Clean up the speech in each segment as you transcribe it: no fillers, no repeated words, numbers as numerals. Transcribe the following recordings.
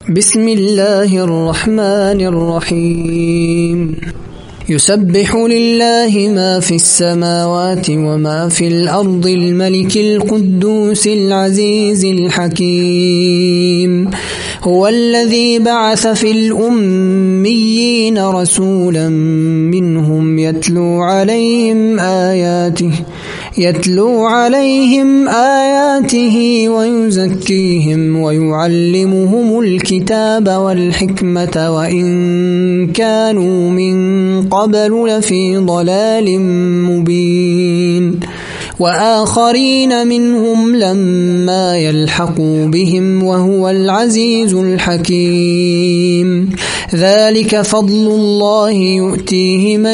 بسم الله الرحمن الرحيم يسبح لله ما في السماوات وما في الأرض الملك القدوس العزيز الحكيم هو الذي بعث في الأميين رسولا منهم يتلو عليهم آياته ويزكيهم ويعلمهم الكتاب والحكمة وإن كانوا من قبل لفي ضلال مبين وآخرين منهم لما يلحقوا بهم وهو العزيز الحكيم ذلك فضل الله يؤتيه من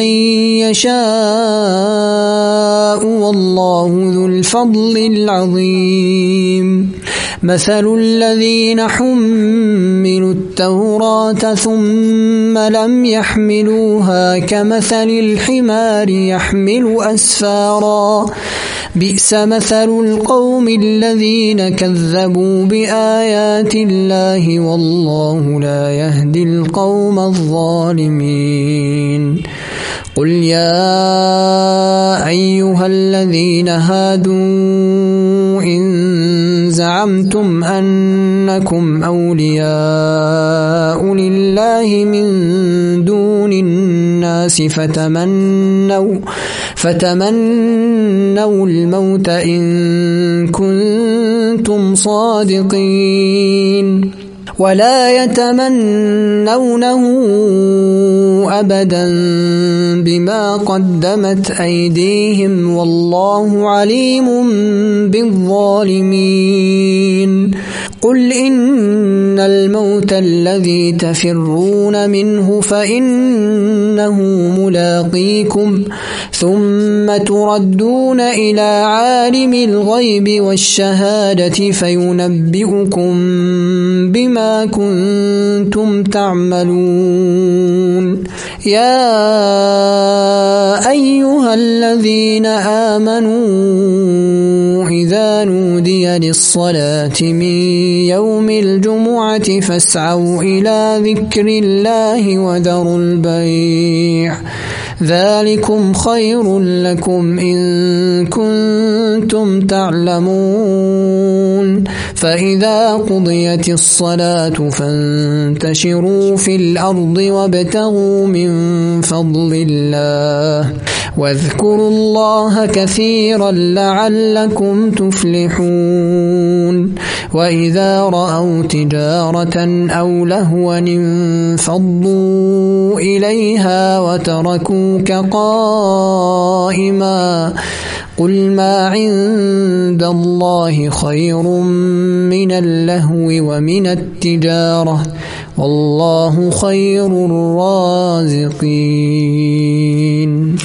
يشاء والله ذو الفضل العظيم مثل الذين حملوا التوراة ثم لم يحملوها كمثل الحمار يحمل أسفارا بئس مثل القوم الذين كذبوا بآيات الله والله لا يهدي القوم الظالمين قل يا أيها الذين هادوا إن زعمتم أنكم أولياء لله من دون الناس فتمنوا الموت إن كنتم صادقين ولا يتمنونه أبدا بما قدمت أيديهم والله عليم بالظالمين قل إن الموت الذي تفرون منه فإنه ملاقيكم ثم تردون إلى عالم الغيب والشهادة فينبئكم بما كنتم تعملون يا أيها الذين آمنوا إذا نودي للصلاة من يوم الجمعة فاسعوا إلى ذكر الله وذروا البيع ذلكم خير لكم إن كنتم تعلمون فإذا قضيت الصلاة فانتشروا في الأرض وابتغوا من فضل الله واذكروا الله كثيرا لعلكم تفلحون وإذا رأوا تجارة أو لهوا انفضوا إليها وتركوك قائما قل ما عند الله خير من اللهو ومن التجارة والله خير الرازقين